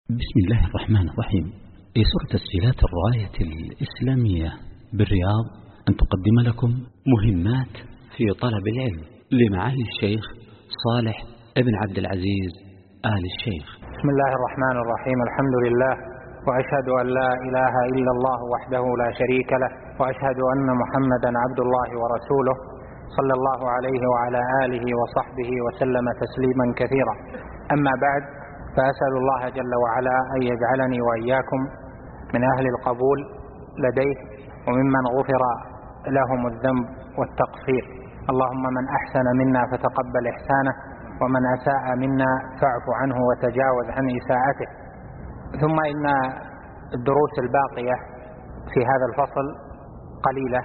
بسم الله الرحمن الرحيم. يسر تسجيلات الراية الإسلامية بالرياض أن تقدم لكم مهمات في طلب العلم لمعالي الشيخ صالح ابن عبد العزيز آل الشيخ. بسم الله الرحمن الرحيم. الحمد لله، وأشهد أن لا إله إلا الله وحده لا شريك له، وأشهد أن محمدا عبد الله ورسوله صلى الله عليه وعلى آله وصحبه وسلم تسليما كثيرا. أما بعد، فأسأل الله جل وعلا أن يجعلني وإياكم من أهل القبول لديه وممن غفر لهم الذنب والتقصير. اللهم من أحسن منا فتقبل إحسانه، ومن أساء منا فاعف عنه وتجاوز عن إساءته. ثم إن الدروس الباقية في هذا الفصل قليلة،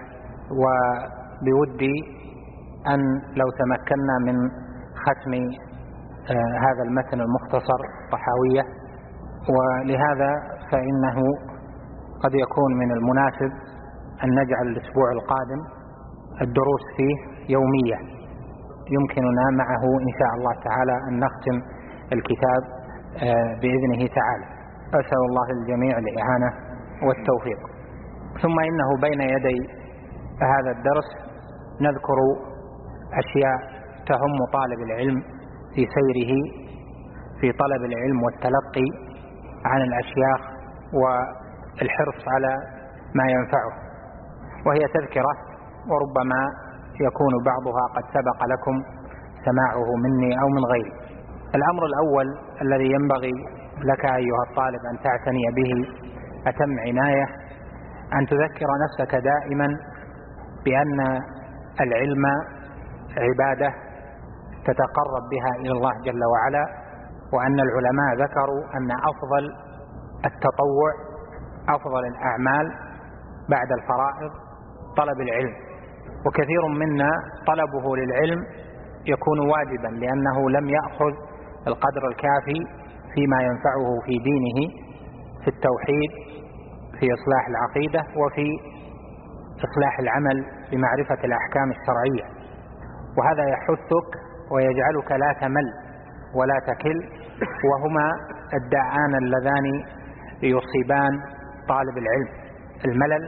وبودي أن لو تمكنا من ختم هذا المتن المختصر طحاوية، ولهذا فإنه قد يكون من المناسب أن نجعل الأسبوع القادم الدروس فيه يومية، يمكننا معه إن شاء الله تعالى أن نختم الكتاب بإذنه تعالى. أسأل الله الجميع الإعانة والتوفيق. ثم إنه بين يدي هذا الدرس نذكر أشياء تهم طالب العلم في سيره في طلب العلم والتلقي عن الأشياخ والحرص على ما ينفعه، وهي تذكرة وربما يكون بعضها قد سبق لكم سماعه مني أو من غيري. الأمر الأول الذي ينبغي لك أيها الطالب أن تعتني به أتم عناية أن تذكر نفسك دائما بأن العلم عبادة تتقرب بها إلى الله جل وعلا، وأن العلماء ذكروا أن أفضل التطوع، أفضل الأعمال بعد الفرائض طلب العلم. وكثير منا طلبه للعلم يكون واجبا لأنه لم يأخذ القدر الكافي فيما ينفعه في دينه، في التوحيد، في إصلاح العقيدة، وفي إصلاح العمل بمعرفة الأحكام الشرعية. وهذا يحثك ويجعلك لا تمل ولا تكل، وهما الداعان اللذان يصيبان طالب العلم: الملل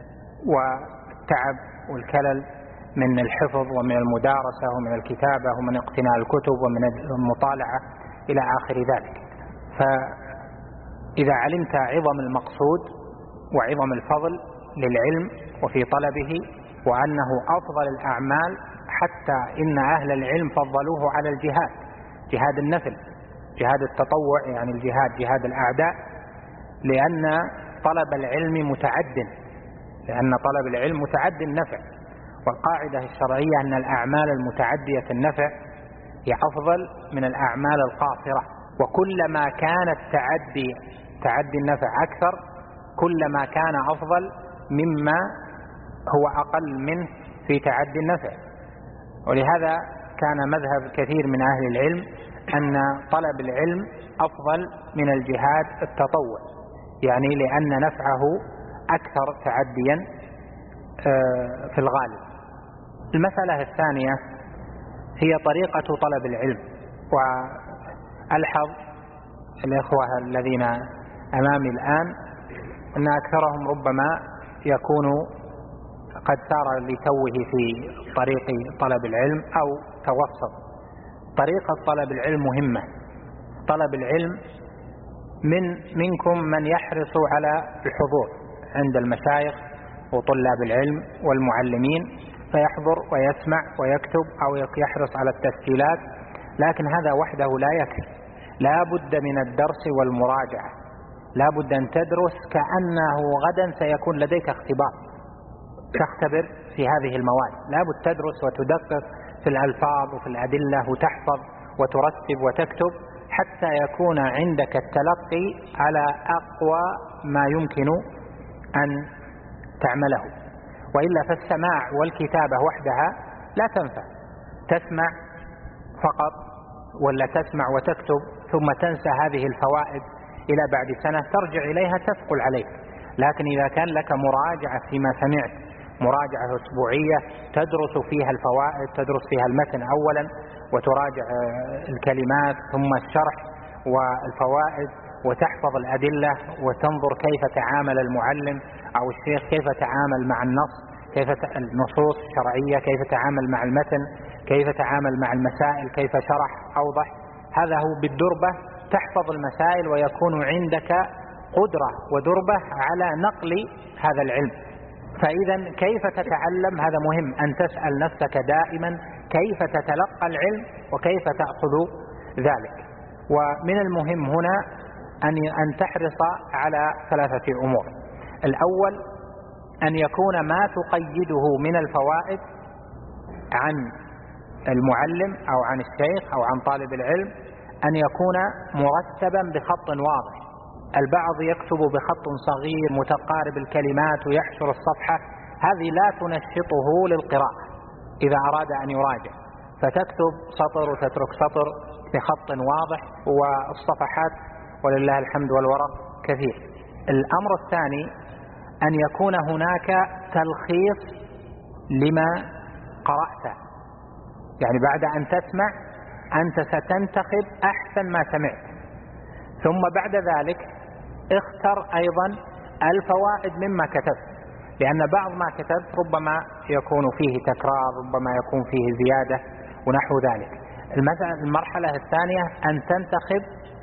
والتعب والكلل من الحفظ ومن المدارسة ومن الكتابة ومن اقتناء الكتب ومن المطالعة إلى آخر ذلك. فإذا علمت عظم المقصود وعظم الفضل للعلم وفي طلبه، وأنه أفضل الأعمال، حتى إن أهل العلم فضلوه على الجهاد، جهاد النفل، جهاد التطوع، يعني الجهاد جهاد الأعداء، لأن طلب العلم متعد النفع. والقاعدة الشرعية أن الأعمال المتعدية النفع هي أفضل من الأعمال القاصرة، وكلما كان تعدي النفع أكثر كلما كان أفضل مما هو أقل منه في تعدي النفع. ولهذا كان مذهب كثير من أهل العلم أن طلب العلم أفضل من الجهاد التطوع، يعني لأن نفعه أكثر تعديا في الغالب. المسألة الثانية هي طريقة طلب العلم. وألحظ الإخوة الذين أمامي الآن أن أكثرهم ربما يكون قد سار لتوه في طريق طلب العلم أو توسط. طريقة طلب العلم مهمة. طلب العلم منكم من يحرص على الحضور عند المشايخ وطلاب العلم والمعلمين، فيحضر ويسمع ويكتب أو يحرص على التسجيلات، لكن هذا وحده لا يكفي. لا بد من الدرس والمراجعة، لا بد أن تدرس كأنه غدا سيكون لديك اختبار، تختبر في هذه المواد. لا بد تدرس وتدقق في الألفاظ وفي الأدلة، وتحفظ وترتب وتكتب حتى يكون عندك التلقي على أقوى ما يمكن أن تعمله. وإلا فالسماع والكتابة وحدها لا تنفع. تسمع فقط ولا تسمع وتكتب ثم تنسى هذه الفوائد إلى بعد سنة ترجع إليها تثقل عليك. لكن إذا كان لك مراجعة فيما سمعت، مراجعة أسبوعية تدرس فيها الفوائد، تدرس فيها المتن أولا وتراجع الكلمات ثم الشرح والفوائد وتحفظ الأدلة وتنظر كيف تعامل المعلم أو الشيخ، كيف تعامل مع النص، كيف النصوص الشرعية، كيف تعامل مع المتن، كيف تعامل مع المسائل، كيف شرح أوضح. هذا هو بالدربة تحفظ المسائل ويكون عندك قدرة ودربة على نقل هذا العلم. فإذا كيف تتعلم؟ هذا مهم أن تسأل نفسك دائما كيف تتلقى العلم وكيف تأخذ ذلك. ومن المهم هنا أن تحرص على 3 أمور. الأول أن يكون ما تقيده من الفوائد عن المعلم أو عن الشيخ أو عن طالب العلم أن يكون مرتبا بخط واضح. البعض يكتب بخط صغير متقارب الكلمات ويحشر الصفحة، هذه لا تنشطه للقراءة إذا أراد أن يراجع، فتكتب سطر وتترك سطر بخط واضح، والصفحات ولله الحمد والورق كثير. الأمر الثاني أن يكون هناك تلخيص لما قرأت، يعني بعد أن تسمع أنت ستنتخب أحسن ما سمعت، ثم بعد ذلك اختر أيضا الفوائد مما كتبت، لأن بعض ما كتبت ربما يكون فيه تكرار، ربما يكون فيه زيادة ونحو ذلك. المرحلة الثانية أن تنتخب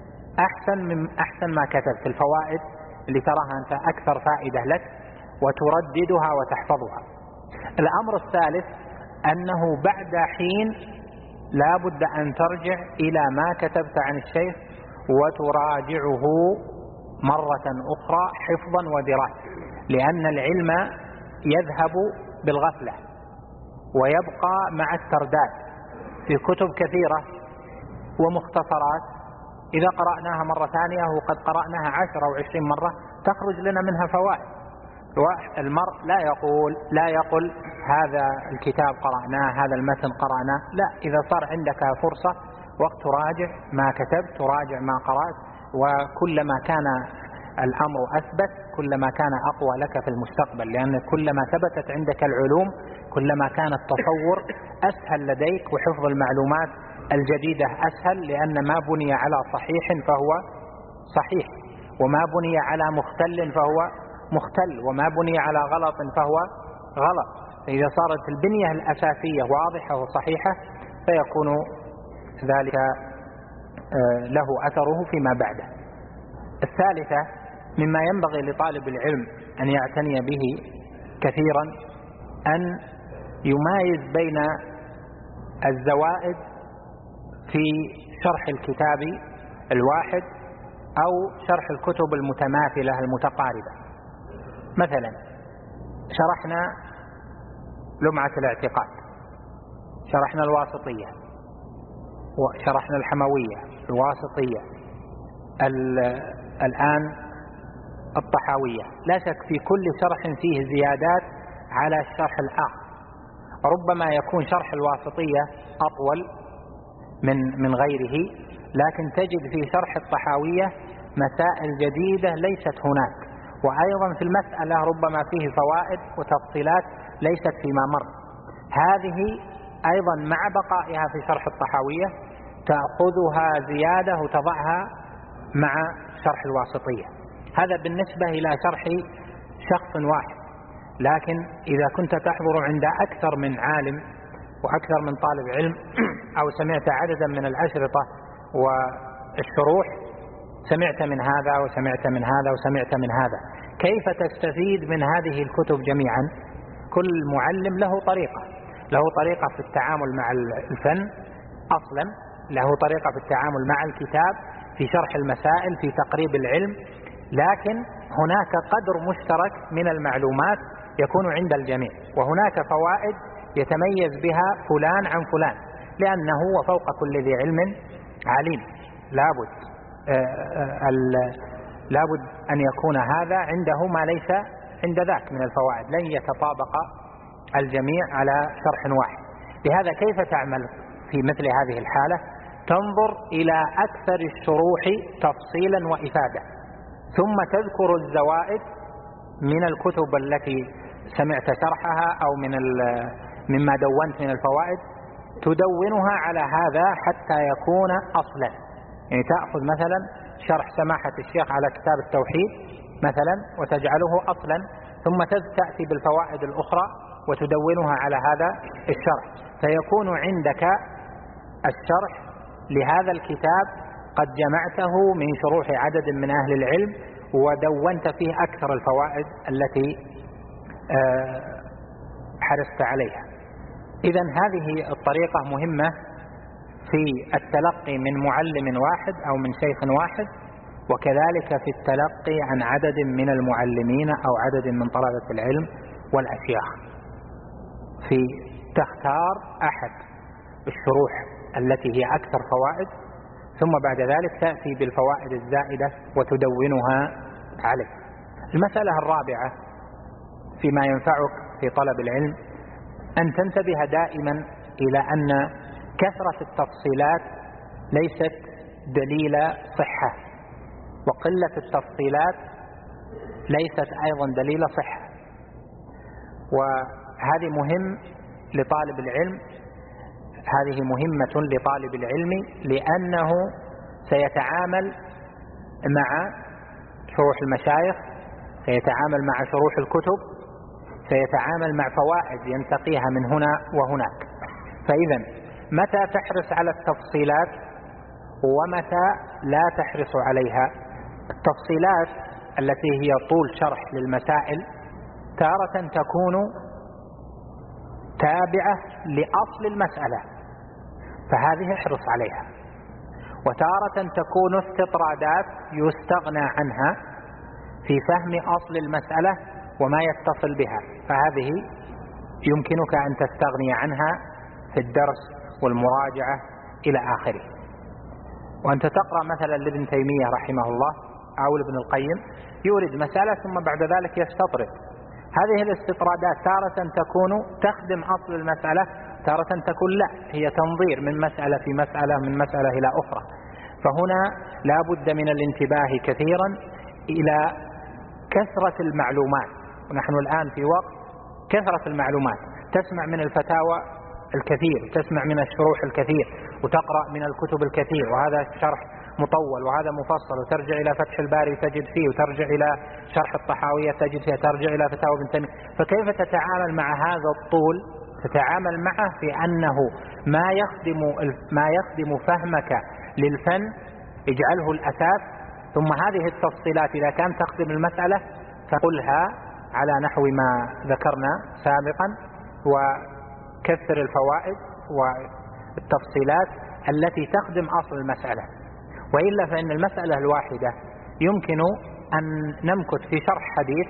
أحسن ما كتبت، الفوائد اللي تراها أنت أكثر فائدة لك وترددها وتحفظها. الأمر الثالث أنه بعد حين لا بد أن ترجع إلى ما كتبت عن الشيخ وتراجعه مرة أخرى حفظا ودراسة، لأن العلم يذهب بالغفلة ويبقى مع الترداد. في كتب كثيرة ومختصرات إذا قرأناها مرة ثانية وقد قرأناها 10 أو 20 مرة تخرج لنا منها فوائد. المرء لا يقول هذا الكتاب قرأناه، هذا المتن قرأناه، لا، إذا صار عندك فرصة وقت تراجع ما كتبت، تراجع ما قرأت، وكلما كان الأمر أثبت كلما كان أقوى لك في المستقبل، لأن كلما ثبتت عندك العلوم كلما كان التصور أسهل لديك وحفظ المعلومات الجديدة أسهل، لأن ما بني على صحيح فهو صحيح، وما بني على مختل فهو مختل، وما بني على غلط فهو غلط. فإذا صارت البنية الأساسية واضحة وصحيحة فيكون ذلك له أثره فيما بعده. الثالثة مما ينبغي لطالب العلم أن يعتني به كثيرا أن يمايز بين الزوائد في شرح الكتاب الواحد أو شرح الكتب المتماثلة المتقاربة. مثلا شرحنا لمعة الاعتقاد، شرحنا الواسطية، وشرحنا الحموية، الواسطية، الآن الطحاوية. لا شك في كل شرح فيه زيادات على الشرح الآخر، ربما يكون شرح الواسطية أطول من غيره، لكن تجد في شرح الطحاوية مسائل جديدة ليست هناك، وأيضا في المسألة ربما فيه فوائد وتفصيلات ليست فيما مر. هذه أيضا مع بقائها في شرح الطحاوية تأخذها زيادة وتضعها مع شرح الواسطية. هذا بالنسبة إلى شرح شخص واحد، لكن إذا كنت تحضر عند أكثر من عالم وأكثر من طالب علم أو سمعت عددا من الأشرطة والشروح، سمعت من هذا وسمعت من هذا وسمعت من هذا، كيف تستفيد من هذه الكتب جميعا؟ كل معلم له طريقة في التعامل مع الفن أصلا، له طريقة في التعامل مع الكتاب، في شرح المسائل، في تقريب العلم، لكن هناك قدر مشترك من المعلومات يكون عند الجميع، وهناك فوائد يتميز بها فلان عن فلان، لأنه وفوق كل ذي علم عليم. لابد أن يكون هذا عنده ما ليس عند ذاك من الفوائد، لن يتطابق الجميع على شرح واحد. لهذا كيف تعمل في مثل هذه الحالة؟ تنظر إلى أكثر الشروح تفصيلا وإفادة، ثم تذكر الزوائد من الكتب التي سمعت شرحها أو مما دونت من الفوائد، تدونها على هذا حتى يكون أصلا. يعني تأخذ مثلا شرح سماحة الشيخ على كتاب التوحيد مثلا وتجعله أصلا، ثم تأتي بالفوائد الأخرى وتدونها على هذا الشرح، فيكون عندك الشرح لهذا الكتاب قد جمعته من شروح عدد من أهل العلم ودونت فيه أكثر الفوائد التي حرصت عليها. إذن هذه الطريقة مهمة في التلقي من معلم واحد أو من شيخ واحد، وكذلك في التلقي عن عدد من المعلمين أو عدد من طلبة العلم والأشياخ، في تختار أحد الشروح التي هي أكثر فوائد، ثم بعد ذلك تأتي بالفوائد الزائدة وتدونها عليه. المسألة الرابعة فيما ينفعك في طلب العلم أن تنتبه دائما إلى أن كثرة التفصيلات ليست دليل صحة، وقلة التفصيلات ليست أيضا دليل صحة، وهذه مهم لطالب العلم، هذه مهمة لطالب العلم، لأنه سيتعامل مع شروح المشايخ، سيتعامل مع شروح الكتب، سيتعامل مع فوائد ينتقيها من هنا وهناك. فإذا متى تحرص على التفصيلات ومتى لا تحرص عليها؟ التفصيلات التي هي طول شرح للمسائل تارة تكون تابعة لأصل المسألة، فهذه احرص عليها، وتارة تكون استطرادات يستغنى عنها في فهم أصل المسألة وما يتصل بها، فهذه يمكنك أن تستغني عنها في الدرس والمراجعة إلى آخره. وأنت تقرأ مثلا لابن تيمية رحمه الله أو لابن القيم يورد مسألة ثم بعد ذلك يستطرد، هذه الاستطرادات تارة تكون تخدم أصل المسألة، تارة تكون لا، هي تنظير من مسألة في مسألة، من مسألة إلى أخرى. فهنا لا بد من الانتباه كثيرا إلى كثرة المعلومات، ونحن الآن في وقت كثرة المعلومات، تسمع من الفتاوى الكثير، تسمع من الشروح الكثير، وتقرأ من الكتب الكثير، وهذا شرح مطول وهذا مفصل، وترجع إلى فتح الباري تجد فيه، وترجع إلى شرح الطحاوية تجد فيه، ترجع إلى فتاوى ابن تيمية. فكيف تتعامل مع هذا الطول؟ تتعامل معه في أنه ما يخدم فهمك للفن اجعله الأساس، ثم هذه التفصيلات إذا كانت تخدم المسألة فقلها على نحو ما ذكرنا سابقا، وكثر الفوائد والتفصيلات التي تخدم أصل المسألة. وإلا فإن المسألة الواحدة يمكن أن نمكث في شرح حديث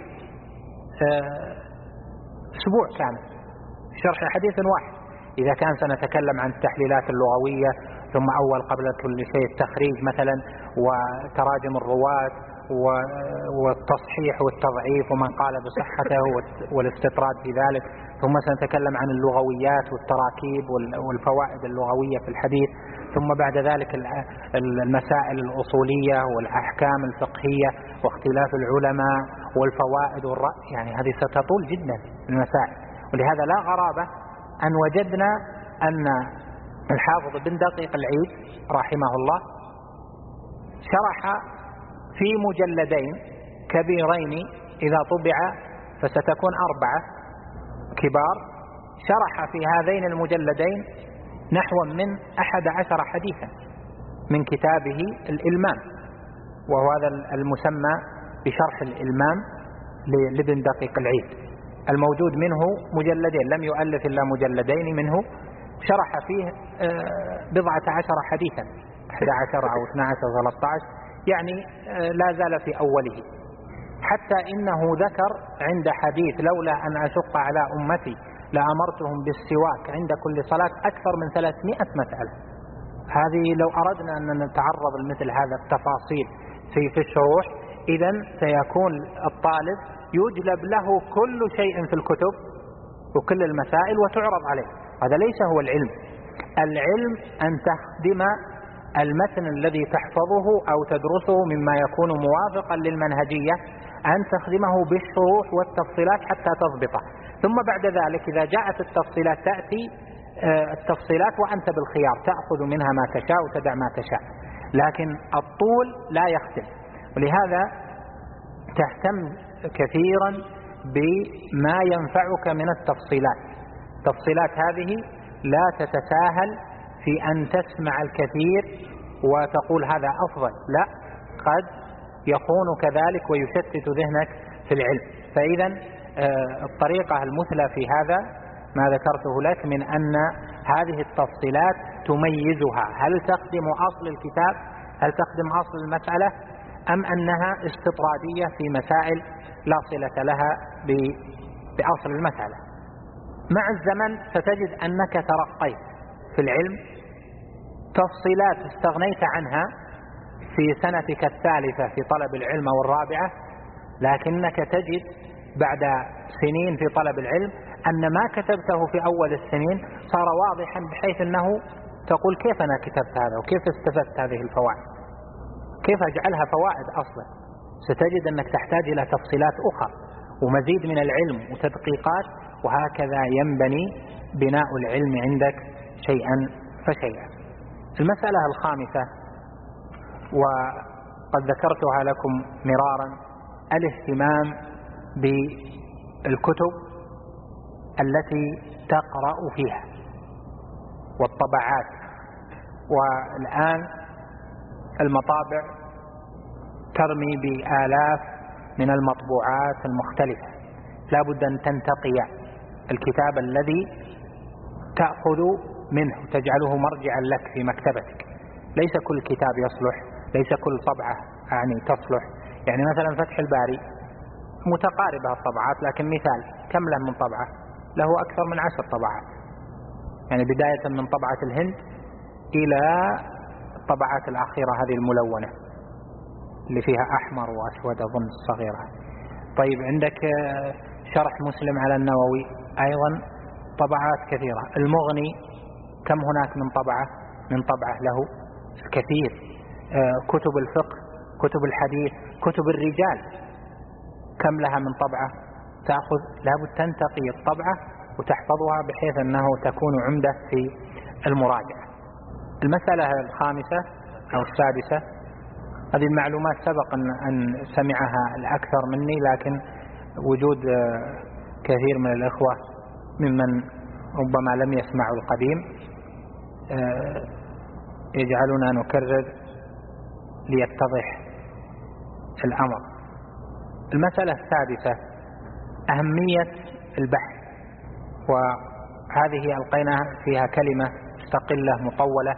أسبوع كامل، شرح حديث واحد، إذا كان سنتكلم عن التحليلات اللغوية، ثم أول قبل كل شيء التخريج مثلا، وتراجم الرواة، والتصحيح والتضعيف ومن قال بصحته والاستطراد في ذلك، ثم سنتكلم عن اللغويات والتراكيب والفوائد اللغوية في الحديث، ثم بعد ذلك المسائل الأصولية والأحكام الفقهية واختلاف العلماء والفوائد والرأي، يعني هذه ستطول جدا المسائل. ولهذا لا غرابة أن وجدنا أن الحافظ بن دقيق العيد رحمه الله شرح في مجلدين كبيرين، إذا طبع فستكون 4 كبار، شرح في هذين المجلدين نحو من 11 حديثا من كتابه الإلمام، وهو هذا المسمى بشرح الإلمام لابن دقيق العيد، الموجود منه مجلدين، لم يؤلف إلا مجلدين منه، شرح فيه 14 حديثا، 11 أو 12 13، يعني لا زال في أوله، حتى إنه ذكر عند حديث لولا أن أشق على أمتي لأمرتهم بالسواك عند كل صلاة أكثر من 300 مسألة. هذه لو أردنا أن نتعرض لمثل هذا التفاصيل في الشروح، إذن سيكون الطالب يجلب له كل شيء في الكتب وكل المسائل وتعرض عليه. هذا ليس هو العلم. العلم أن تخدم المتن الذي تحفظه أو تدرسه مما يكون موافقا للمنهجية، أن تخدمه بالشروح والتفصيلات حتى تضبطه، ثم بعد ذلك إذا جاءت التفصيلات تأتي التفصيلات وأنت بالخيار، تأخذ منها ما تشاء وتدع ما تشاء. لكن الطول لا يختلف. ولهذا تهتم كثيرا بما ينفعك من التفصيلات. التفصيلات هذه لا تتساهل في أن تسمع الكثير وتقول هذا أفضل، لا، قد يكون كذلك ويشتت ذهنك في العلم. فإذا الطريقة المثلى في هذا ما ذكرته لك من أن هذه التفصيلات تميزها، هل تخدم أصل الكتاب، هل تخدم أصل المسألة، أم أنها استطرادية في مسائل لا صلة لها بأصل المسألة. مع الزمن ستجد أنك ترقيت في العلم، تفصيلات استغنيت عنها في سنتك الثالثة في طلب العلم والرابعة، لكنك تجد بعد سنين في طلب العلم أن ما كتبته في أول السنين صار واضحا، بحيث أنه تقول كيف أنا كتبت هذا وكيف استفدت هذه الفوائد، كيف أجعلها فوائد أصلا. ستجد أنك تحتاج إلى تفصيلات أخرى ومزيد من العلم وتدقيقات، وهكذا ينبني بناء العلم عندك شيئا فشيئا. المسألة الخامسة وقد ذكرتها لكم مرارا، الاهتمام بالكتب التي تقرأ فيها والطبعات. والآن المطابع ترمي بآلاف من المطبوعات المختلفة، لا بد أن تنتقي الكتاب الذي تأخذ منه تجعله مرجعا لك في مكتبتك. ليس كل كتاب يصلح، ليس كل طبعة تصلح. يعني مثلا فتح الباري متقاربة الطبعات، لكن مثال كم له من طبعة؟ له أكثر من 10 طبعات، يعني بداية من طبعة الهند إلى الطبعات الأخيرة هذه الملونة اللي فيها أحمر وأسود أظن الصغيرة. طيب عندك شرح مسلم على النووي أيضا طبعات كثيرة. المغني كم هناك من طبعة؟ من طبعة له الكثير. كتب الفقه، كتب الحديث، كتب الرجال كم لها من طبعة؟ تأخذ لابد تنتقي الطبعة وتحفظها بحيث أنه تكون عمدة في المراجعة. المسألة الخامسة أو السادسة، هذه المعلومات سبق أن سمعها الأكثر مني، لكن وجود كثير من الإخوة ممن ربما لم يسمعوا القديم يجعلنا نكرر ليتضح الأمر. المسألة السادسة أهمية البحث، وهذه ألقينا فيها كلمة مستقلة مطولة،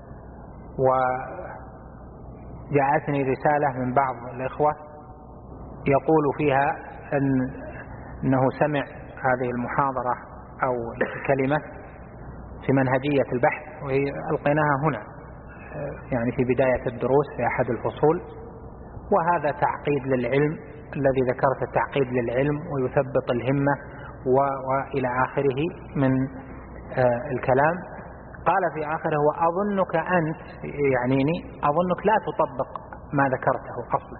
وجاءتني رسالة من بعض الإخوة يقول فيها أنه سمع هذه المحاضرة أو الكلمة في منهجية البحث، وهي ألقيناها هنا يعني في بداية الدروس في أحد الفصول. وهذا تعقيد للعلم الذي ذكرت، التعقيد للعلم ويثبط الهمة وإلى آخره من الكلام. قال في آخره وأظنك أنت يعنيني أظنك لا تطبق ما ذكرته أصلا.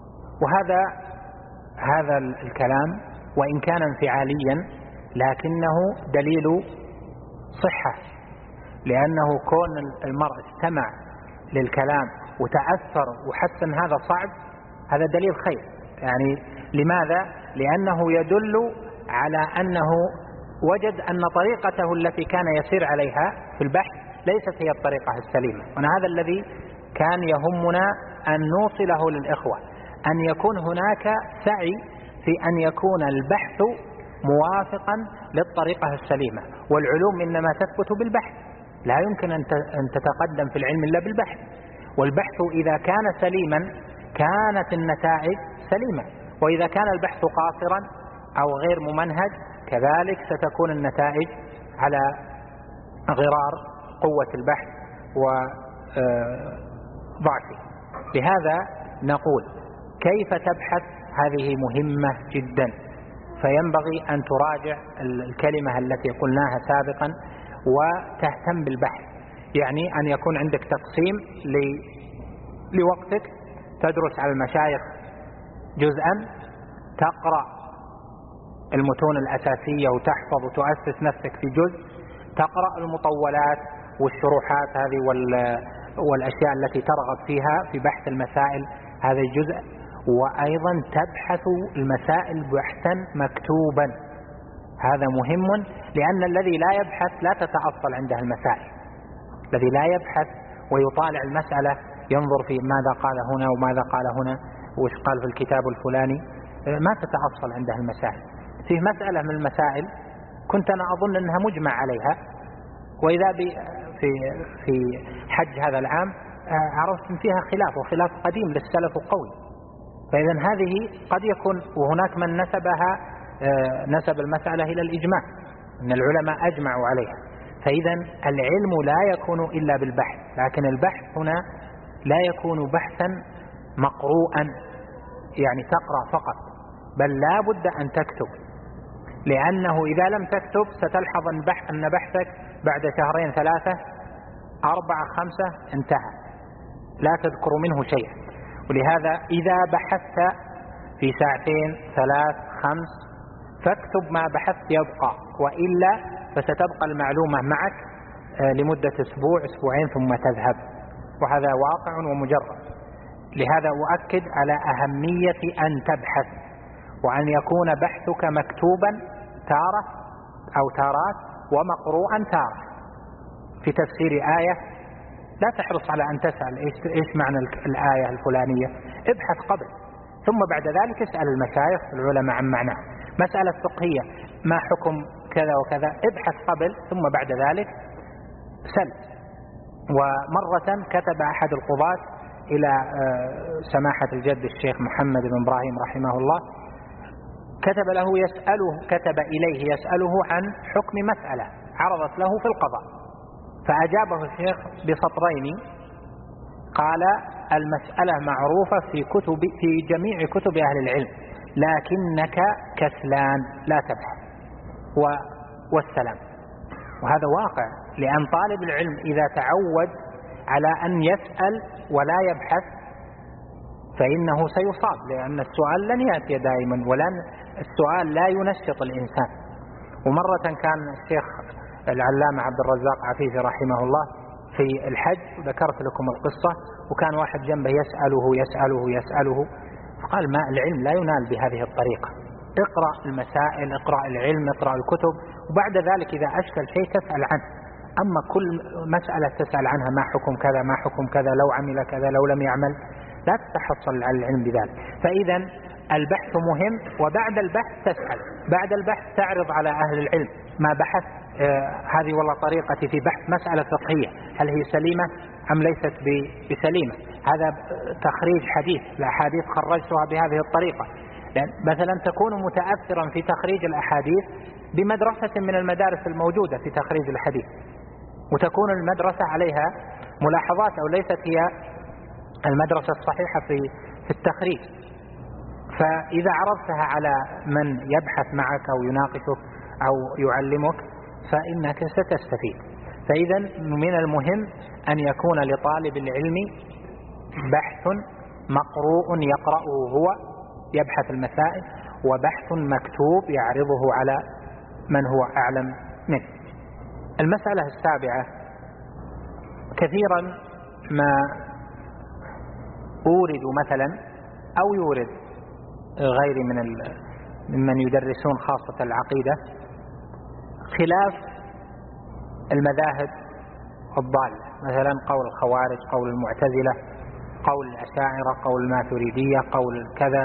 وهذا الكلام وإن كان انفعاليا لكنه دليل صحة، لأنه كون المرء استمع للكلام وتأثر وحس أن هذا صعب، هذا دليل خير. يعني لماذا؟ لأنه يدل على أنه وجد أن طريقته التي كان يسير عليها في البحث ليست هي الطريقة السليمة. وهذا الذي كان يهمنا أن نوصله للإخوة، أن يكون هناك سعي في أن يكون البحث موافقا للطريقة السليمة. والعلوم إنما تثبت بالبحث، لا يمكن أن تتقدم في العلم إلا بالبحث. والبحث إذا كان سليما كانت النتائج سليمة، وإذا كان البحث قاصرا أو غير ممنهج كذلك ستكون النتائج على غرار قوة البحث وضعفه. لهذا نقول كيف تبحث هذه مهمة جدا، فينبغي أن تراجع الكلمة التي قلناها سابقا وتهتم بالبحث. يعني أن يكون عندك تقسيم لوقتك، تدرس على المشايخ جزءا، تقرأ المتون الأساسية وتحفظ وتؤسس نفسك في جزء، تقرأ المطولات والشروحات هذه والأشياء التي ترغب فيها في بحث المسائل هذا الجزء. وأيضا تبحث المسائل بحثا مكتوبا، هذا مهم، لأن الذي لا يبحث لا تتأصل عنده المسائل. الذي لا يبحث ويطالع المسألة ينظر في ماذا قال هنا وماذا قال هنا وش قال في الكتاب الفلاني، ما تتأصل عنده المسائل. فيه مسألة من المسائل كنت أنا أظن أنها مجمع عليها، وإذا في حج هذا العام عرفت فيها خلاف، وخلاف قديم للسلف قوي. فإذا هذه قد يكون، وهناك من نسب المسألة إلى الإجماع، أن العلماء أجمعوا عليها. فإذا العلم لا يكون إلا بالبحث، لكن البحث هنا لا يكون بحثا مقروءا يعني تقرأ فقط، بل لا بد أن تكتب، لأنه إذا لم تكتب ستلحظ أن بحثك بعد 2 3 4 5 انتهى، لا تذكر منه شيئا. ولهذا إذا بحثت في 2 3 5 فاكتب ما بحثت يبقى، وإلا فستبقى المعلومة معك لمدة أسبوع 2 أسبوعين ثم تذهب، وهذا واقع ومجرد. لهذا أؤكد على أهمية أن تبحث، وأن يكون بحثك مكتوبا تارة أو تارات ومقروءا تارة. في تفسير آية لا تحرص على أن تسأل إيش معنى الآية الفلانية، ابحث قبل، ثم بعد ذلك اسأل المشايخ العلماء عن معناه. مسألة فقهية ما حكم كذا وكذا، ابحث قبل ثم بعد ذلك سل. ومرة كتب أحد القضاة إلى سماحة الجد الشيخ محمد بن إبراهيم رحمه الله، كتب إليه يسأله عن حكم مسألة عرضت له في القضاء، فأجابه الشيخ بسطرين، قال: المسألة معروفة في جميع كتب أهل العلم، لكنك كسلان لا تبحث، والسلام. وهذا واقع، لأن طالب العلم إذا تعود على أن يسأل ولا يبحث فإنه سيصاب، لأن السؤال لن يأتي دائما، السؤال لا ينشط الإنسان. ومرة كان الشيخ العلامة عبد الرزاق عفيفي رحمه الله في الحج، ذكرت لكم القصة، وكان واحد جنبه يسأله فقال: ما العلم لا ينال بهذه الطريقة، اقرأ المسائل، اقرأ العلم، اقرأ الكتب، وبعد ذلك إذا أشكل شيء تسأل عنه. أما كل مسألة تسأل عنها ما حكم كذا ما حكم كذا، لو عمل كذا لو لم يعمل، لا تتحصل على العلم بذلك. فإذا البحث مهم، وبعد البحث تسأل، بعد البحث تعرض على أهل العلم ما بحث، هذه والله طريقتي في بحث مسألة فقهية، هل هي سليمة أم ليست بسليمة؟ هذا تخريج حديث، الأحاديث خرجتها بهذه الطريقة. لأن مثلا تكون متأثرا في تخريج الأحاديث بمدرسة من المدارس الموجودة في تخريج الحديث، وتكون المدرسة عليها ملاحظات، أو ليست هي المدرسة الصحيحة في التخريج. فإذا عرضتها على من يبحث معك أو يناقشك أو يعلمك فإنك ستستفيد. فإذا من المهم أن يكون لطالب العلم بحث مقروء يقرأه هو، يبحث المسائل، وبحث مكتوب يعرضه على من هو أعلم منه. المسألة السابعة، كثيرا ما أورد مثلا أو يورد غير ممن يدرسون خاصة العقيدة خلاف المذاهب الضالة، مثلا قول الخوارج، قول المعتزلة، قول الأشاعرة، قول الماتريدية، قول كذا.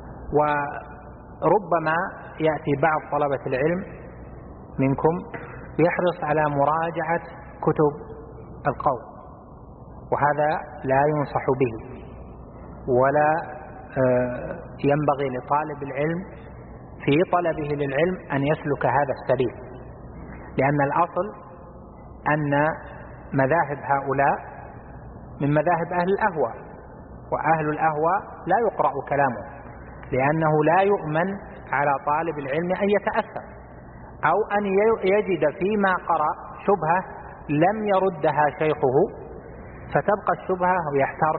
وربما يأتي بعض طلبة العلم منكم يحرص على مراجعة كتب القول، وهذا لا ينصح به، ولا ينبغي لطالب العلم في طلبه للعلم أن يسلك هذا السبيل، لأن الأصل أن مذاهب هؤلاء من مذاهب أهل الأهواء، وأهل الأهواء لا يقرأ كلامه، لأنه لا يؤمن على طالب العلم أن يتأثر أو أن يجد فيما قرأ شبهة لم يردها شيخه فتبقى الشبهة ويحتار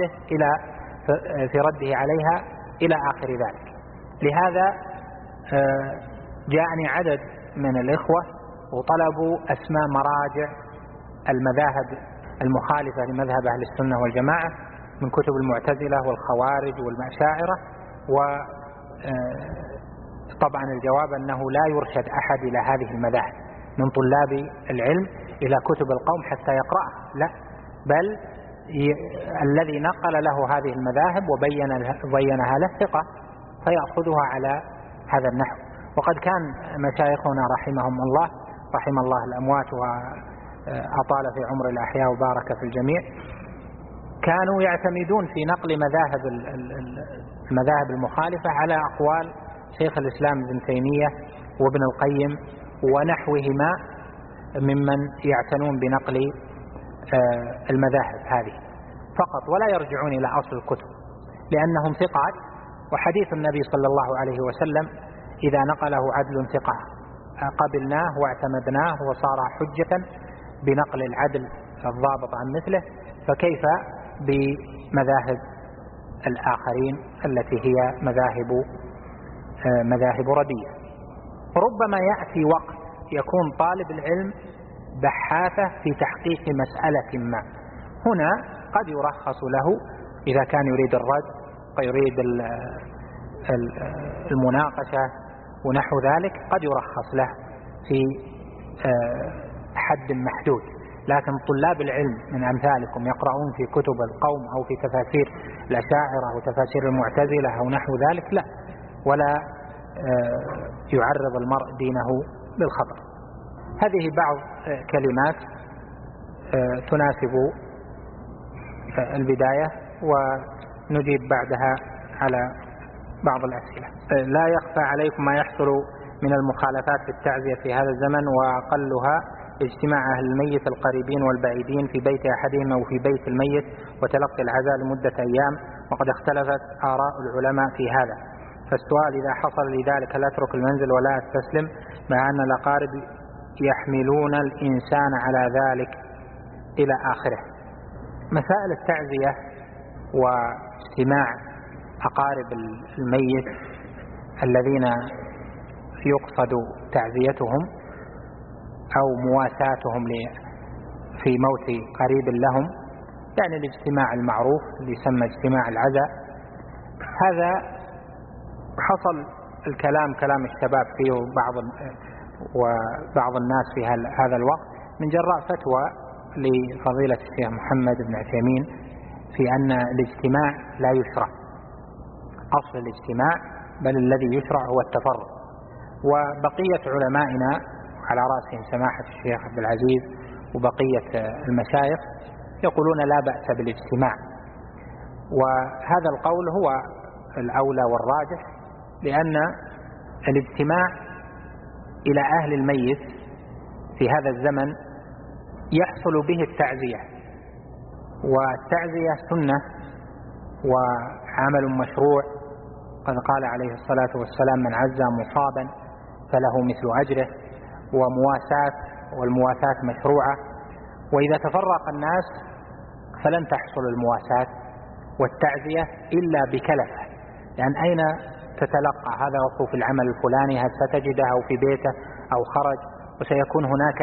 في رده عليها إلى آخر ذلك. لهذا جاءني عدد من الإخوة وطلبوا أسماء مراجع المذاهب المخالفة لمذهب أهل السنة والجماعة من كتب المعتزلة والخوارج والأشاعرة. وطبعا الجواب أنه لا يرشد أحد إلى هذه المذاهب من طلاب العلم إلى كتب القوم حتى يقرأها، لا، بل الذي نقل له هذه المذاهب وبينها له ثقة فيأخذها على هذا النحو. وقد كان مشايخنا رحمهم الله، رحم الله الأموات وأطال في عمر الأحياء وبارك في الجميع، كانوا يعتمدون في نقل المذاهب المخالفة على أقوال شيخ الإسلام ابن تيمية وابن القيم ونحوهما ممن يعتنون بنقل المذاهب هذه فقط، ولا يرجعون إلى أصل الكتب لأنهم ثقات. وحديث النبي صلى الله عليه وسلم إذا نقله عدل ثقة قبلناه واعتمدناه وصار حجة بنقل العدل الضابط عن مثله، فكيف بمذاهب الآخرين التي هي مذاهب رديئة. ربما يأتي وقت يكون طالب العلم بحاثة في تحقيق مسألة ما، هنا قد يرخص له إذا كان يريد الرد ويريد المناقشة ونحو ذلك، قد يرخص له في حد محدود. لكن طلاب العلم من أمثالكم يقرؤون في كتب القوم أو في تفاسير الأشاعرة أو تفاسير المعتزلة أو نحو ذلك، لا، ولا يعرض المرء دينه للخطر. هذه بعض كلمات تناسب البداية، ونجيب بعدها على بعض الأسئلة. لا يخفى عليكم ما يحصل من المخالفات في التعزية في هذا الزمن، وأقلها اجتماع أهل الميت القريبين والبعيدين في بيت أحدهم أو في بيت الميت وتلقي العزاء لمدة أيام، وقد اختلفت آراء العلماء في هذا. فالسؤال: إذا حصل لذلك لا أترك المنزل ولا أستسلم، مع أن الأقارب يحملون الإنسان على ذلك إلى آخره. مسائل التعزية واجتماع أقارب الميت الذين يقصد تعزيتهم أو مواساتهم في موت قريب لهم، يعني الاجتماع المعروف اللي يسمى اجتماع العزاء، هذا حصل الكلام الشباب فيه وبعض الناس في هذا الوقت من جراء فتوى لفضيلة الشيخ محمد بن عثيمين في أن الاجتماع لا يشرع، أصل الاجتماع بل الذي يشرع هو التفرق. وبقية علمائنا على رأسهم سماحة الشيخ عبد العزيز وبقية المشايخ يقولون لا بأس بالاجتماع، وهذا القول هو الأولى والراجح، لأن الاجتماع إلى أهل الميت في هذا الزمن يحصل به التعزية، والتعزية سنة وعمل مشروع، قد قال عليه الصلاة والسلام: من عزى مصابا فله مثل أجره، ومواساة، والمواساة مشروعة. وإذا تفرق الناس فلن تحصل المواساة والتعزية إلا بكلفة، لأن أين تتلقى هذا وقف العمل الفلاني، هل ستجده أو في بيته أو خرج، وسيكون هناك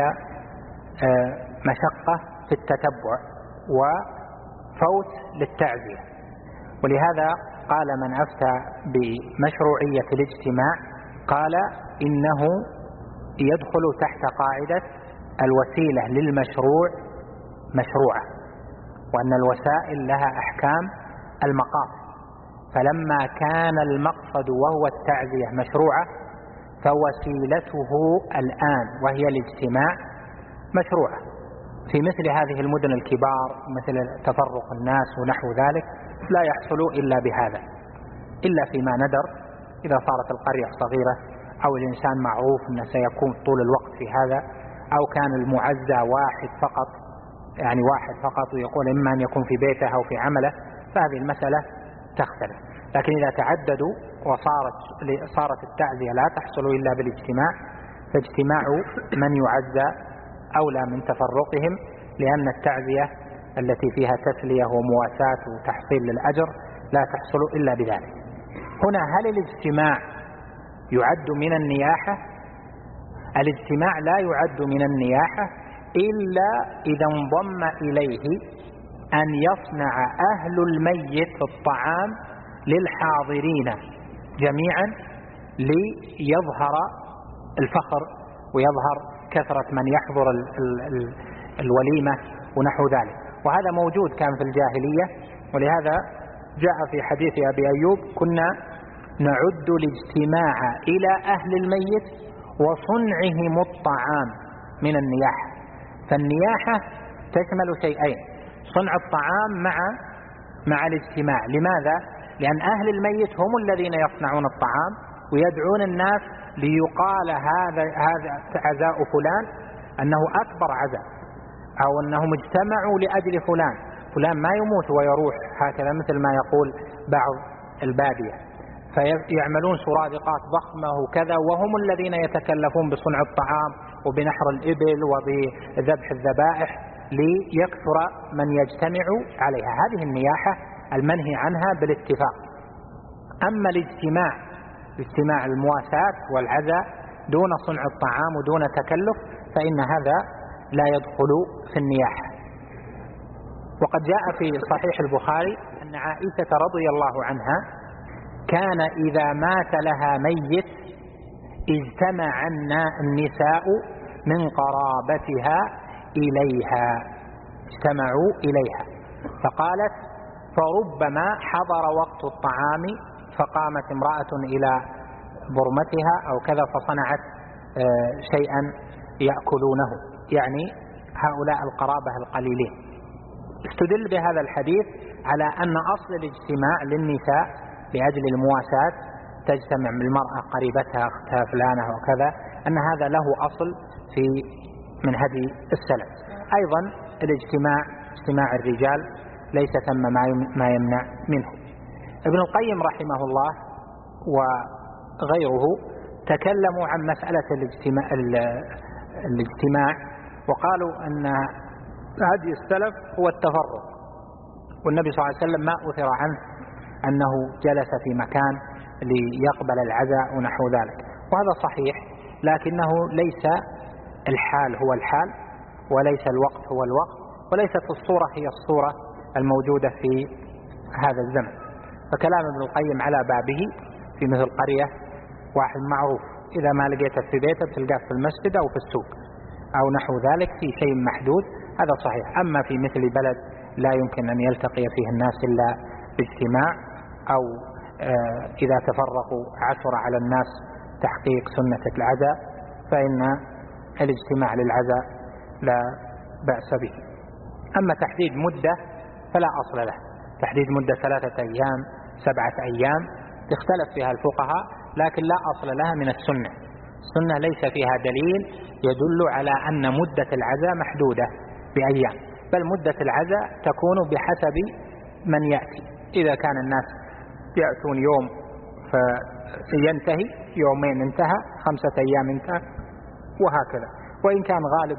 مشقة في التتبع وفوت للتعزية. ولهذا قال من أفتى بمشروعية الاجتماع قال إنه يدخل تحت قاعدة الوسيلة للمشروع مشروعة، وأن الوسائل لها أحكام المقاصد. فلما كان المقصد وهو التعزية مشروعة، فوسيلته الآن وهي الاجتماع مشروعة. في مثل هذه المدن الكبار مثل تفرق الناس ونحو ذلك لا يحصل إلا بهذا، إلا فيما ندر إذا صارت القرية صغيرة أو الإنسان معروف أنه سيكون طول الوقت في هذا، أو كان المعزى واحد فقط، يعني واحد فقط، ويقول إما أن يكون في بيته أو في عمله، فهذه المسألة تختلف. لكن إذا تعددوا وصارت التعزية لا تحصل إلا بالاجتماع، فاجتماع من يعزى أولى من تفرقهم، لأن التعزية التي فيها تسلية ومواساة وتحصيل للأجر لا تحصل إلا بذلك. هنا هل الاجتماع يعد من النياحة؟ الاجتماع لا يعد من النياحة إلا إذا انضم إليه أن يصنع أهل الميت الطعام للحاضرين جميعا ليظهر الفخر ويظهر كثرة من يحضر الوليمة ونحو ذلك. وهذا موجود كان في الجاهلية، ولهذا جاء في حديث أبي أيوب: كنا نعد الاجتماع إلى أهل الميت وصنعهم الطعام من النياحة. فالنياحة تشمل شيئين: صنع الطعام مع الاجتماع. لماذا؟ لأن أهل الميت هم الذين يصنعون الطعام ويدعون الناس ليقال هذا عزاء فلان، أنه أكبر عزاء، أو أنهم اجتمعوا لأجل فلان ما يموت ويروح هكذا مثل ما يقول بعض البادية، فيعملون سرادقات ضخمة وكذا، وهم الذين يتكلفون بصنع الطعام وبنحر الإبل وبذبح الذبائح ليكثر من يجتمع عليها. هذه النياحة المنهي عنها بالاتفاق. أما الاجتماع المواساة والعزاء دون صنع الطعام ودون تكلف فإن هذا لا يدخل في النياحة. وقد جاء في صحيح البخاري أن عائشة رضي الله عنها كان إذا مات لها ميت اجتمع النساء من قرابتها إليها، اجتمعوا إليها. فقالت: فربما حضر وقت الطعام فقامت امرأة إلى برمتها أو كذا فصنعت شيئا يأكلونه، يعني هؤلاء القرابة القليلين. استدل بهذا الحديث على أن أصل الاجتماع للنساء لأجل المواساة، تجتمع من المرأة قريبتها أختها فلانة وكذا، أن هذا له أصل من هدي السلف. أيضا اجتماع الرجال ليس ثم ما يمنع منه. ابن القيم رحمه الله وغيره تكلموا عن مسألة الاجتماع وقالوا أن هدي السلف هو التفرق، والنبي صلى الله عليه وسلم ما أثر عنه أنه جلس في مكان ليقبل العزاء ونحو ذلك، وهذا صحيح، لكنه ليس الحال هو الحال، وليس الوقت هو الوقت، وليست الصورة هي الصورة الموجودة في هذا الزمن. فكلام ابن القيم على بابه في مثل قرية واحد معروف إذا ما لقيته في بيته تلقاه في المسجد أو في السوق أو نحو ذلك في شيء محدود، هذا صحيح. أما في مثل بلد لا يمكن أن يلتقي فيه الناس إلا باجتماع، أو إذا تفرقوا عثر على الناس تحقيق سنة العزاء، فإن الاجتماع للعزاء لا بأس به. أما تحديد مدة فلا أصل له، تحديد مدة 3 أيام 7 أيام تختلف فيها الفقهاء، لكن لا أصل لها من السنة. السنة ليس فيها دليل يدل على أن مدة العزاء محدودة بأيام، بل مدة العزاء تكون بحسب من يأتي. إذا كان الناس يأتون يوم فينتهي، يومين انتهى، 5 أيام انتهى، وهكذا. وإن كان غالب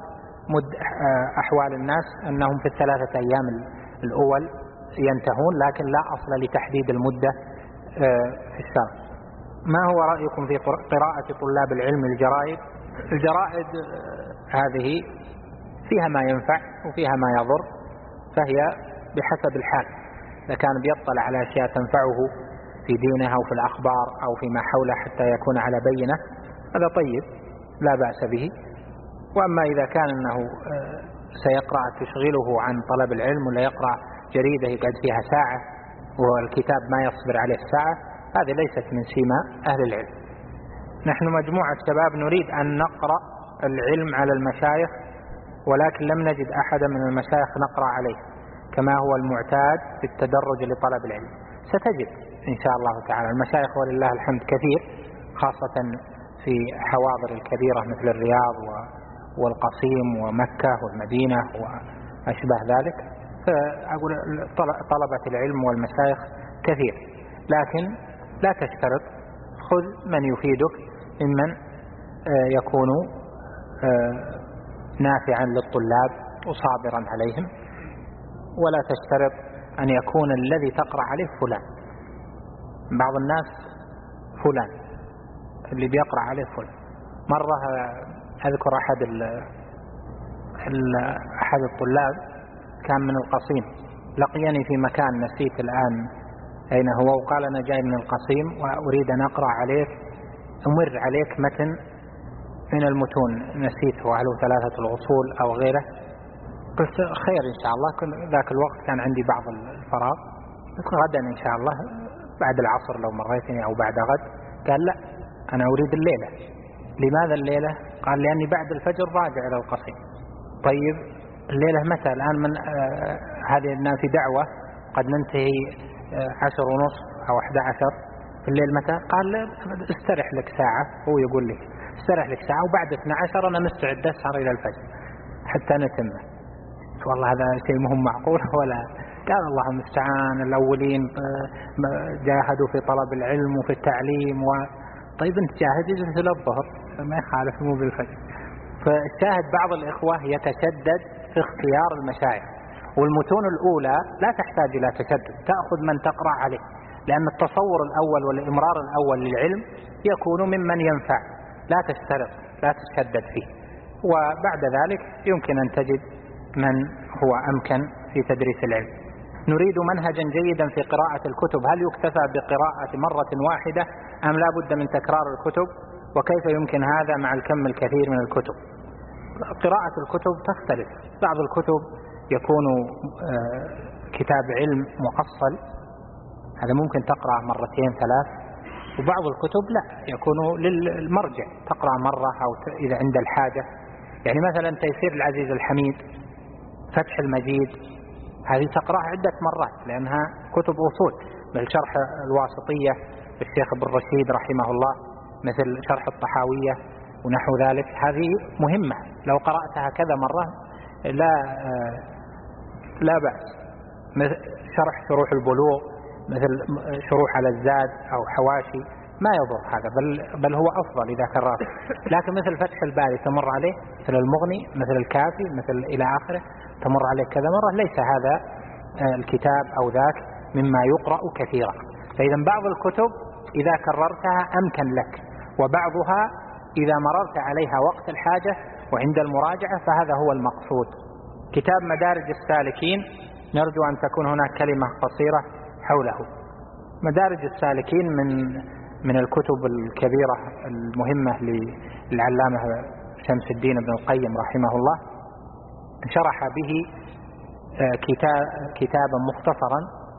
أحوال الناس أنهم في 3 أيام الأول ينتهون، لكن لا أصل لتحديد المدة في الشرع. ما هو رأيكم في قراءة طلاب العلم الجرائد؟ الجرائد هذه فيها ما ينفع وفيها ما يضر، فهي بحسب الحال. إذا كان بيطلع على أشياء تنفعه في دينه أو في الأخبار أو فيما حوله حتى يكون على بينة، هذا طيب لا بأس به. وأما إذا كان أنه سيقرأ تشغله عن طلب العلم، ولا يقرأ جريدة يقعد فيها ساعة والكتاب ما يصبر عليه الساعة، هذه ليست من سيما أهل العلم. نحن مجموعة شباب نريد أن نقرأ العلم على المشايخ، ولكن لم نجد أحدا من المشايخ نقرأ عليه كما هو المعتاد في التدرج لطلب العلم. ستجد إن شاء الله تعالى المشايخ ولله الحمد كثير، خاصة في حواضر الكبيرة مثل الرياض والقصيم ومكة والمدينة وأشبه ذلك. فأقول طلبة العلم والمشايخ كثير، لكن لا تشترط، خذ من يفيدك ممن يكون نافعا للطلاب وصابرا عليهم، ولا تشترط أن يكون الذي تقرأ عليه فلان. بعض الناس فلان اللي بيقرأ عليه فلان. مرة أذكر أحد أحد الطلاب كان من القصيم، لقيني في مكان نسيت الآن أين هو، وقال أنا جاي من القصيم وأريد أن أقرأ عليك، أمر عليك متن من المتون نسيته، هل هو 3 الأصول أو غيره. قلت خير إن شاء الله، ذاك الوقت كان عندي بعض الفراغ، قلت غدا إن شاء الله بعد العصر لو مريتني أو بعد غد. قال لا أنا أريد الليلة. لماذا الليلة؟ قال لأني بعد الفجر راجع إلى القصيم. طيب الليلة متى؟ الآن من هذه الناس دعوة قد ننتهي 10:30 أو 11 في الليل، متى؟ قال استرح لك ساعة، هو يقول لي استرح لك ساعة وبعد 12 أنا مستعد أسهر إلى الفجر حتى نتمه. والله هذا شيء مهم معقول ولا؟ قال الله المستعان، الأولين جاهدوا في طلب العلم وفي التعليم طيب أنت جاهد يجلس إلى الظهر ما يخالف، مو بالفجر. فالشاهد بعض الإخوة يتشدد في اختيار المشايخ، والمتون الأولى لا تحتاج إلى تشدد، تأخذ من تقرأ عليه، لأن التصور الأول والإمرار الأول للعلم يكون ممن ينفع، لا تشترط لا تشدد فيه. وبعد ذلك يمكن أن تجد من هو أمكن في تدريس العلم. نريد منهجا جيدا في قراءة الكتب، هل يكتفى بقراءة مرة واحدة أم لا بد من تكرار الكتب؟ وكيف يمكن هذا مع الكم الكثير من الكتب؟ قراءة الكتب تختلف، بعض الكتب يكون كتاب علم مؤصل، هذا ممكن تقرأ 2 3، وبعض الكتب لا، يكون للمرجع تقرأ مرة أو إذا عند الحاجة. يعني مثلا تيسير العزيز الحميد، فتح المجيد، هذه تقرأها عدة مرات لأنها كتب أصول، مثل شرح الواسطية للشيخ ابن رشيد رحمه الله، مثل شرح الطحاوية ونحو ذلك، هذه مهمة لو قرأتها كذا مرة لا بأس. مثل شرح شروح البلوغ، مثل شروح على الزاد أو حواشي، ما يضر هذا، بل هو أفضل إذا كررت. لكن مثل فتح الباري تمر عليه، مثل المغني، مثل الكافي، مثل إلى آخره، تمر عليه كذا مرة، ليس هذا الكتاب أو ذاك مما يقرأ كثيرا. فإذا بعض الكتب إذا كررتها أمكن لك، وبعضها إذا مررت عليها وقت الحاجة وعند المراجعة فهذا هو المقصود. كتاب مدارج السالكين نرجو أن تكون هناك كلمة قصيرة حوله. مدارج السالكين من الكتب الكبيرة المهمة للعلامة شمس الدين ابن القيم رحمه الله، شرح به كتابا مختصرا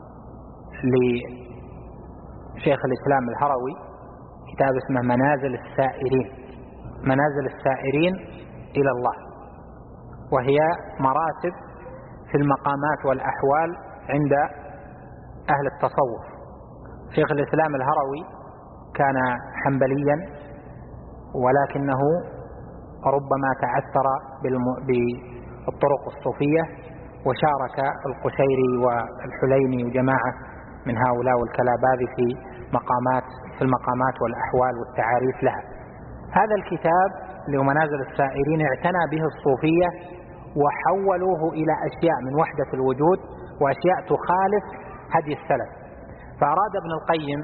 لشيخ الإسلام الهروي، كتاب اسمه منازل السائرين، منازل السائرين إلى الله، وهي مراتب في المقامات والأحوال عند أهل التصوف. شيخ الإسلام الهروي كان حنبليا، ولكنه ربما تعثر بالطرق الصوفية، وشارك القشيري والحليني وجماعة من هؤلاء والكلاباذي في المقامات والأحوال والتعاريف لها. هذا الكتاب لمنازل السائرين اعتنى به الصوفية وحولوه إلى أشياء من وحدة الوجود وأشياء تخالف هدي السلف. فأراد ابن القيم،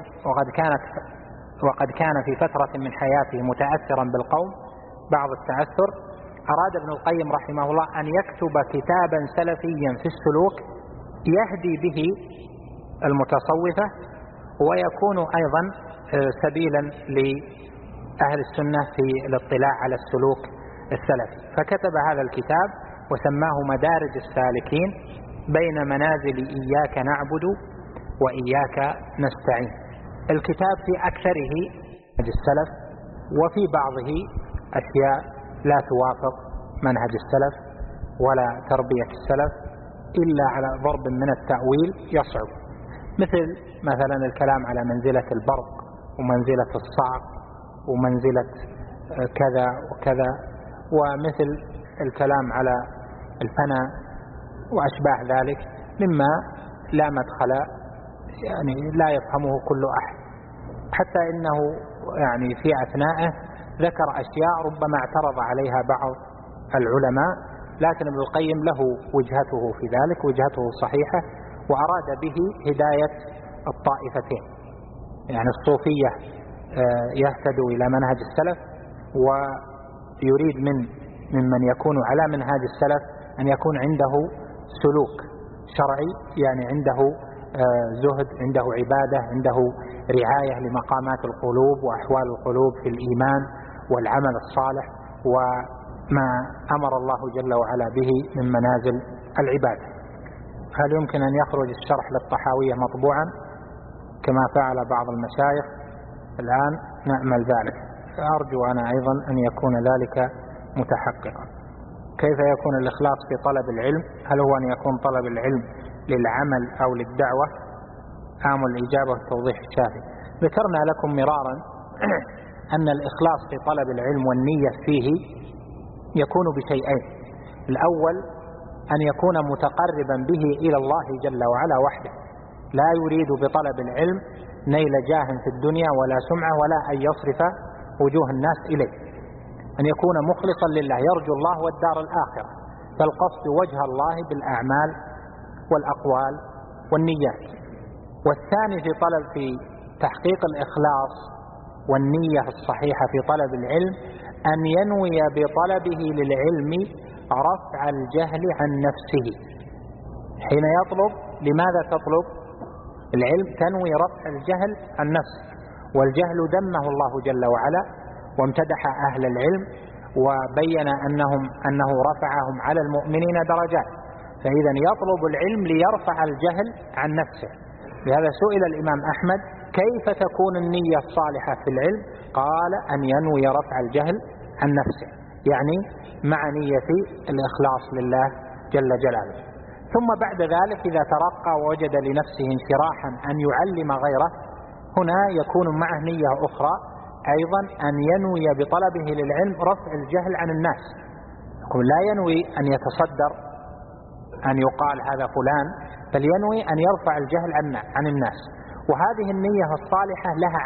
وقد كان في فترة من حياته متأثرا بالقوم بعض التأثر، أراد ابن القيم رحمه الله أن يكتب كتابا سلفيا في السلوك يهدي به المتصوفة، ويكون أيضا سبيلا لأهل السنة في الاطلاع على السلوك السلفي. فكتب هذا الكتاب وسماه مدارج السالكين بين منازل إياك نعبد وإياك نستعين. الكتاب في أكثره منهج السلف، وفي بعضه أشياء لا توافق منهج السلف ولا تربية السلف إلا على ضرب من التأويل يصعب، مثلا الكلام على منزلة البرق ومنزلة الصعق ومنزلة كذا وكذا، ومثل الكلام على الفناء وأشباه ذلك مما لا مدخل، يعني لا يفهمه كل أحد، حتى إنه يعني في أثناءه ذكر أشياء ربما اعترض عليها بعض العلماء، لكن ابن القيم له وجهته في ذلك، وجهته صحيحة، وأراد به هداية الطائفتين، يعني الصوفية يهتدوا إلى منهج السلف، ويريد من ممن يكون على منهاج السلف أن يكون عنده سلوك شرعي، يعني عنده زهد، عنده عبادة، عنده رعاية لمقامات القلوب وأحوال القلوب في الإيمان والعمل الصالح وما أمر الله جل وعلا به من منازل العبادة. هل يمكن أن يخرج الشرح للطحاوية مطبوعا كما فعل بعض المشايخ؟ الآن نأمل ذلك، أرجو أنا أيضا أن يكون ذلك متحققا. كيف يكون الإخلاص في طلب العلم؟ هل هو أن يكون طلب العلم للعمل أو للدعوة؟ آمل الإجابة والتوضيح الشافي. ذكرنا لكم مرارا أن الإخلاص في طلب العلم والنية فيه يكون بشيئين: الأول أن يكون متقربا به إلى الله جل وعلا وحده، لا يريد بطلب العلم نيل جاه في الدنيا ولا سمعة ولا أن يصرف وجوه الناس إليه، أن يكون مخلصا لله يرجو الله والدار الآخرة، فالقصد وجه الله بالأعمال والأقوال والنيات. والثاني في تحقيق الإخلاص والنية الصحيحة في طلب العلم أن ينوي بطلبه للعلم رفع الجهل عن نفسه. حين يطلب، لماذا تطلب العلم؟ تنوي رفع الجهل عن نفسه، والجهل ذمه الله جل وعلا وامتدح أهل العلم وبين أنه رفعهم على المؤمنين درجات، فإذا يطلب العلم ليرفع الجهل عن نفسه. لهذا سئل الإمام أحمد: كيف تكون النية الصالحة في العلم؟ قال: أن ينوي رفع الجهل عن نفسه، يعني مع نية الإخلاص لله جل جلاله. ثم بعد ذلك إذا ترقى ووجد لنفسه انشراحا أن يعلم غيره، هنا يكون معه نية أخرى أيضا، أن ينوي بطلبه للعلم رفع الجهل عن الناس. لا ينوي أن يتصدر أن يقال هذا فلان، بل ينوي أن يرفع الجهل عن الناس. وهذه النية الصالحة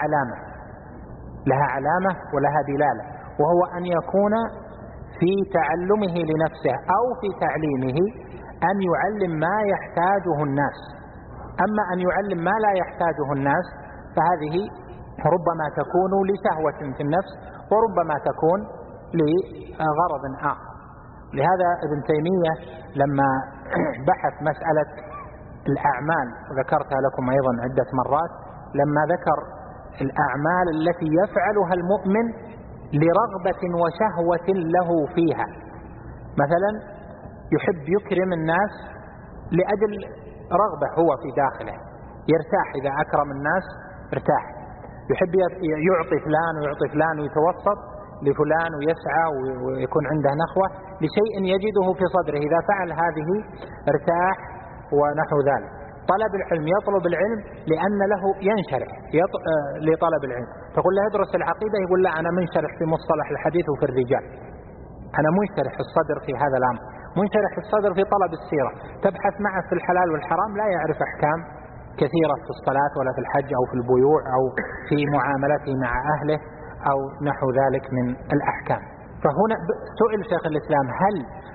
لها علامة ولها دلالة، وهو أن يكون في تعلمه لنفسه أو في تعليمه أن يعلم ما يحتاجه الناس. أما أن يعلم ما لا يحتاجه الناس فهذه ربما تكون لشهوة في النفس وربما تكون لغرض آخر. لهذا ابن تيمية لما بحث مسألة الأعمال، وذكرتها لكم أيضا عدة مرات، لما ذكر الأعمال التي يفعلها المؤمن لرغبة وشهوة له فيها، مثلا يحب يكرم الناس لأجل رغبة هو في داخله، يرتاح إذا أكرم الناس ارتاح، يحب يعطي فلان ويعطي فلان ويتوسط لفلان ويسعى ويكون عنده نخوة لشيء يجده في صدره، إذا فعل هذه ارتاح ونحو ذلك. طلب العلم، يطلب العلم لأن له ينشرح لطلب العلم. تقول له ادرس العقيدة، يقول لا أنا منشرح في مصطلح الحديث وفي الرجال، أنا منشرح الصدر في هذا الأمر، منشرح الصدر في طلب السيرة. تبحث معه في الحلال والحرام لا يعرف أحكام كثيرة في الصلاة ولا في الحج أو في البيوع أو في معاملته مع أهله أو نحو ذلك من الأحكام. فهنا سئل شيخ الإسلام: هل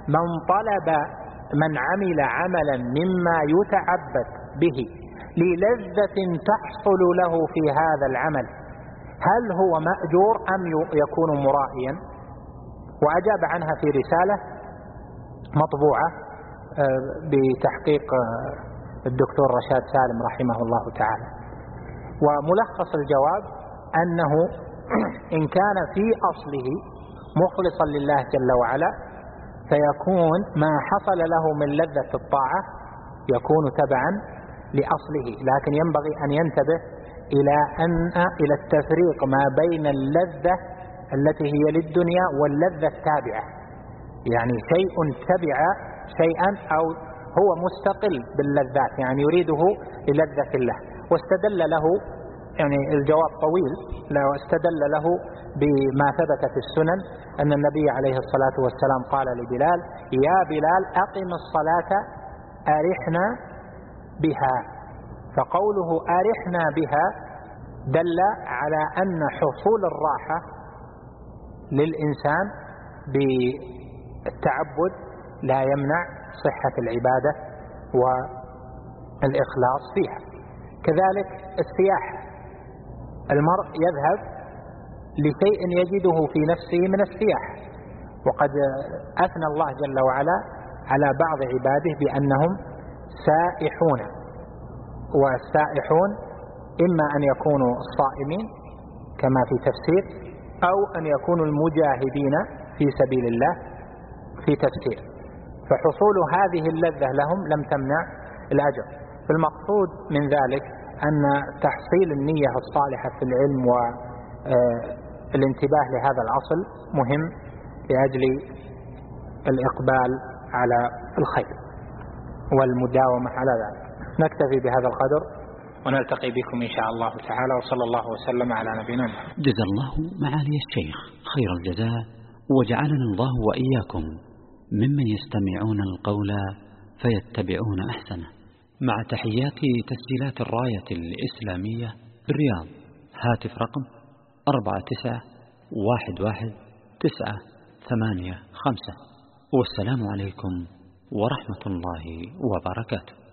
من عمل عملا مما يتعبد به للذة تحصل له في هذا العمل، هل هو مأجور أم يكون مرائيا؟ وأجاب عنها في رسالة مطبوعة بتحقيق الدكتور رشاد سالم رحمه الله تعالى. وملخص الجواب أنه إن كان في أصله مخلصا لله جل وعلا فيكون ما حصل له من لذة الطاعة يكون تبعا لأصله، لكن ينبغي أن ينتبه إلى التفريق ما بين اللذة التي هي للدنيا واللذة التابعة، يعني شيء تبع شيئا أو هو مستقل باللذات، يعني يريده للذة الله. واستدل له، يعني الجواب طويل، لو استدل له بما ثبت في السنن أن النبي عليه الصلاة والسلام قال لبلال: يا بلال أقم الصلاة أرحنا بها. فقوله أرحنا بها دل على أن حصول الراحة للإنسان بالتعبد لا يمنع صحة العبادة والإخلاص فيها. كذلك السياحة، المرء يذهب لشيء يجده في نفسه من السياحة، وقد أثنى الله جل وعلا على بعض عباده بأنهم سائحون، والسائحون إما أن يكونوا الصائمين كما في تفسير، أو أن يكونوا المجاهدين في سبيل الله في تفسير، فحصول هذه اللذة لهم لم تمنع الأجر. فالمقصود من ذلك أن تحصيل النية الصالحة في العلم والانتباه لهذا الأصل مهم لأجل الإقبال على الخير والمداومة على ذلك. نكتفي بهذا القدر ونلتقي بكم إن شاء الله تعالى، وصلى الله وسلم على نبينا محمد. جزا الله معالي الشيخ خير الجزاء، وجعلنا الله وإياكم ممن يستمعون القول فيتبعون أحسنه. مع تحيات تسجيلات الراية الإسلامية بالرياض، هاتف رقم 49111985. والسلام عليكم ورحمة الله وبركاته.